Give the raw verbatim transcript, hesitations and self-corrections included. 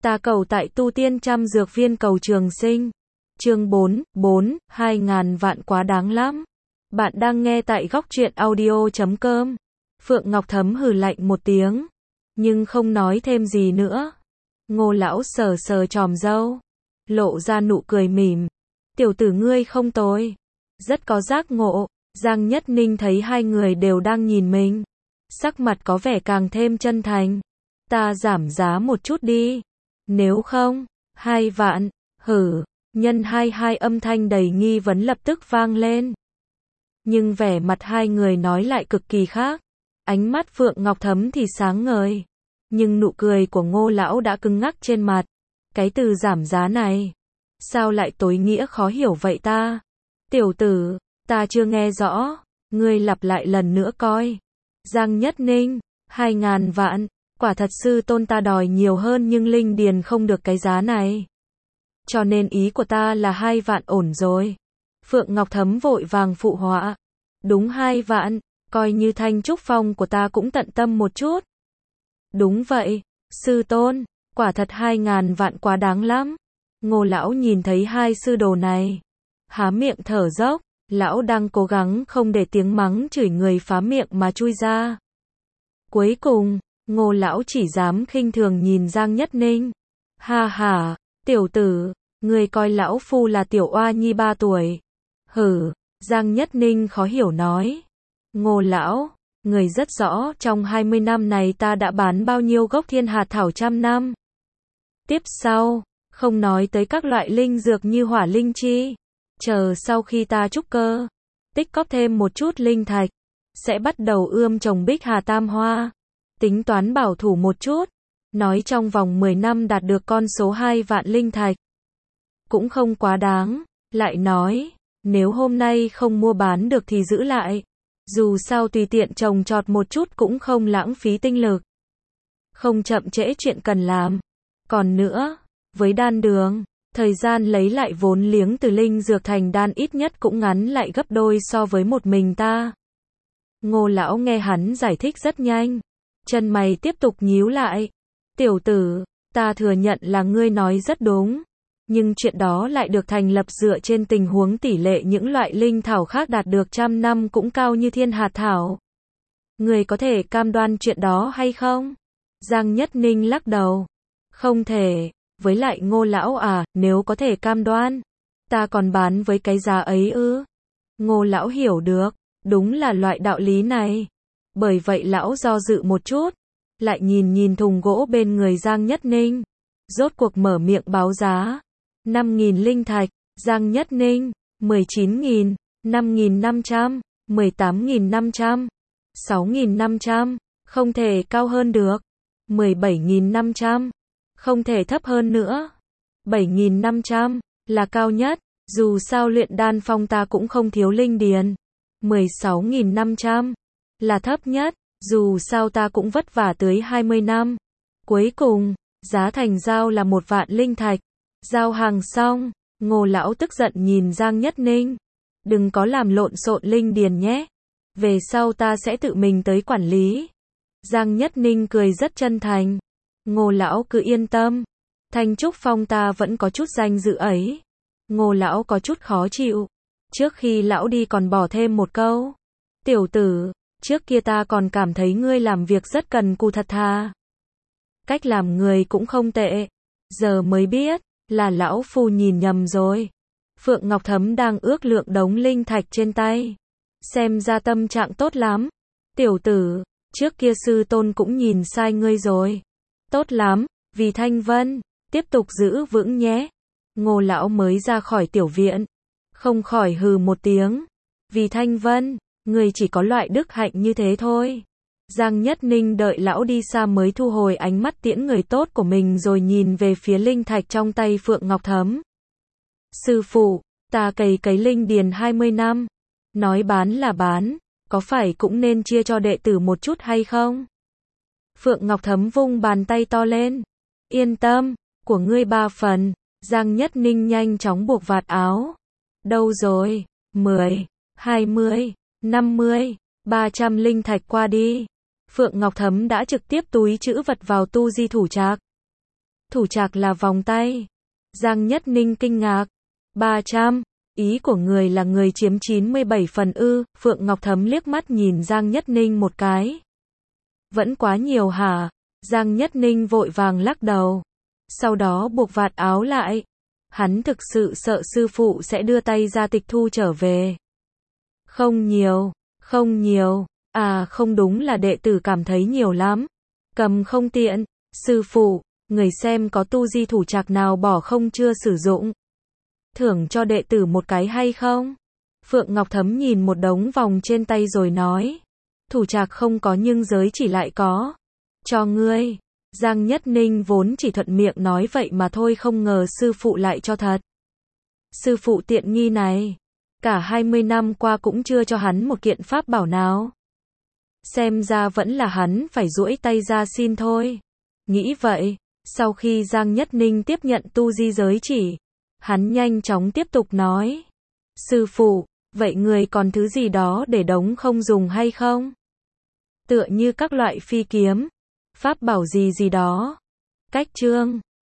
Ta cầu tại tu tiên trăm dược viên cầu trường sinh. Chương bốn, bốn, hai ngàn vạn quá đáng lắm. Bạn đang nghe tại góc truyện audio chấm com. Phượng Ngọc Thấm hừ lạnh một tiếng, nhưng không nói thêm gì nữa. Ngô lão sờ sờ chòm râu, lộ ra nụ cười mỉm. Tiểu tử ngươi không tồi, rất có giác ngộ. Giang Nhất Ninh thấy hai người đều đang nhìn mình, sắc mặt có vẻ càng thêm chân thành. Ta giảm giá một chút đi. Nếu không, hai vạn, hử, nhân hai hai âm thanh đầy nghi vấn lập tức vang lên. Nhưng vẻ mặt hai người nói lại cực kỳ khác. Ánh mắt Phượng Ngọc Thấm thì sáng ngời, nhưng nụ cười của Ngô lão đã cứng ngắc trên mặt. Cái từ giảm giá này, sao lại tối nghĩa khó hiểu vậy ta? Tiểu tử, ta chưa nghe rõ, ngươi lặp lại lần nữa coi. Giang Nhất Ninh, hai ngàn vạn, quả thật sư tôn ta đòi nhiều hơn nhưng linh điền không được cái giá này. Cho nên ý của ta là hai vạn ổn rồi. Phượng Ngọc Thấm vội vàng phụ họa. Đúng hai vạn, coi như thanh trúc phong của ta cũng tận tâm một chút. Đúng vậy, sư tôn, quả thật hai ngàn vạn quá đáng lắm. Ngô lão nhìn thấy hai sư đồ này, há miệng thở dốc, lão đang cố gắng không để tiếng mắng chửi người phá miệng mà chui ra. Cuối cùng, Ngô lão chỉ dám khinh thường nhìn Giang Nhất Ninh. Ha ha, tiểu tử, ngươi coi lão phu là tiểu oa nhi ba tuổi. Hử, Giang Nhất Ninh khó hiểu nói. Ngô lão, người rất rõ trong hai mươi năm này ta đã bán bao nhiêu gốc thiên hạt thảo trăm năm. Tiếp sau, không nói tới các loại linh dược như hỏa linh chi. Chờ sau khi ta trúc cơ, tích cóp thêm một chút linh thạch, sẽ bắt đầu ươm trồng bích hà tam hoa. Tính toán bảo thủ một chút, nói trong vòng mười năm đạt được con số hai vạn linh thạch. Cũng không quá đáng, lại nói, nếu hôm nay không mua bán được thì giữ lại. Dù sao tùy tiện trồng trọt một chút cũng không lãng phí tinh lực. Không chậm trễ chuyện cần làm. Còn nữa, với đan đường, thời gian lấy lại vốn liếng từ linh dược thành đan ít nhất cũng ngắn lại gấp đôi so với một mình ta. Ngô lão nghe hắn giải thích rất nhanh, chân mày tiếp tục nhíu lại. Tiểu tử, ta thừa nhận là ngươi nói rất đúng, nhưng chuyện đó lại được thành lập dựa trên tình huống tỷ lệ những loại linh thảo khác đạt được trăm năm cũng cao như thiên hạt thảo. Ngươi có thể cam đoan chuyện đó hay không? Giang Nhất Ninh lắc đầu. Không thể, với lại Ngô lão à, nếu có thể cam đoan, ta còn bán với cái giá ấy ư? Ngô lão hiểu được, đúng là loại đạo lý này. Bởi vậy lão do dự một chút, lại nhìn nhìn thùng gỗ bên người Giang Nhất Ninh, rốt cuộc mở miệng báo giá. năm nghìn linh thạch. Giang Nhất Ninh, mười chín nghìn, năm nghìn năm trăm, mười tám nghìn năm trăm, sáu nghìn năm trăm, không thể cao hơn được. mười bảy nghìn năm trăm, không thể thấp hơn nữa. bảy nghìn năm trăm, là cao nhất, dù sao luyện đan phong ta cũng không thiếu linh điền. mười sáu nghìn năm trăm, là thấp nhất, dù sao ta cũng vất vả tới hai mươi năm. Cuối cùng, giá thành giao là một vạn linh thạch. Giao hàng xong, Ngô lão tức giận nhìn Giang Nhất Ninh. Đừng có làm lộn xộn linh điền nhé. Về sau ta sẽ tự mình tới quản lý. Giang Nhất Ninh cười rất chân thành. Ngô lão cứ yên tâm. Thanh trúc phong ta vẫn có chút danh dự ấy. Ngô lão có chút khó chịu. Trước khi lão đi còn bỏ thêm một câu. Tiểu tử, trước kia ta còn cảm thấy ngươi làm việc rất cần cù thật thà. Cách làm người cũng không tệ. Giờ mới biết, là lão phu nhìn nhầm rồi. Phượng Ngọc Thấm đang ước lượng đống linh thạch trên tay. Xem ra tâm trạng tốt lắm. Tiểu tử, trước kia sư tôn cũng nhìn sai ngươi rồi. Tốt lắm, vì Thanh Vân, tiếp tục giữ vững nhé. Ngô lão mới ra khỏi tiểu viện, không khỏi hừ một tiếng. Vì Thanh Vân, ngươi chỉ có loại đức hạnh như thế thôi. Giang Nhất Ninh đợi lão đi xa mới thu hồi ánh mắt tiễn người tốt của mình rồi nhìn về phía linh thạch trong tay Phượng Ngọc Thấm. Sư phụ, ta cày cấy linh điền hai mươi năm. Nói bán là bán, có phải cũng nên chia cho đệ tử một chút hay không? Phượng Ngọc Thấm vung bàn tay to lên. Yên tâm, của ngươi ba phần. Giang Nhất Ninh nhanh chóng buộc vạt áo. Đâu rồi? mười, hai mươi, năm mươi, ba trăm linh thạch qua đi. Phượng Ngọc Thấm đã trực tiếp túi trữ vật vào tu di thủ trạc. Thủ trạc là vòng tay. Giang Nhất Ninh kinh ngạc. ba trăm. Ý của người là người chiếm chín mươi bảy phần ư? Phượng Ngọc Thấm liếc mắt nhìn Giang Nhất Ninh một cái. Vẫn quá nhiều hả? Giang Nhất Ninh vội vàng lắc đầu. Sau đó buộc vạt áo lại. Hắn thực sự sợ sư phụ sẽ đưa tay ra tịch thu trở về. Không nhiều, không nhiều. À không, đúng là đệ tử cảm thấy nhiều lắm. Cầm không tiện. Sư phụ, người xem có tu di thủ trạc nào bỏ không chưa sử dụng. Thưởng cho đệ tử một cái hay không? Phượng Ngọc Thấm nhìn một đống vòng trên tay rồi nói. Thủ trạc không có nhưng giới chỉ lại có. Cho ngươi. Giang Nhất Ninh vốn chỉ thuận miệng nói vậy mà thôi, không ngờ sư phụ lại cho thật. Sư phụ tiện nghi này. Cả hai mươi năm qua cũng chưa cho hắn một kiện pháp bảo nào. Xem ra vẫn là hắn phải duỗi tay ra xin thôi. Nghĩ vậy, sau khi Giang Nhất Ninh tiếp nhận tu di giới chỉ, hắn nhanh chóng tiếp tục nói. Sư phụ, vậy người còn thứ gì đó để đống không dùng hay không? Tựa như các loại phi kiếm, pháp bảo gì gì đó. Cách chương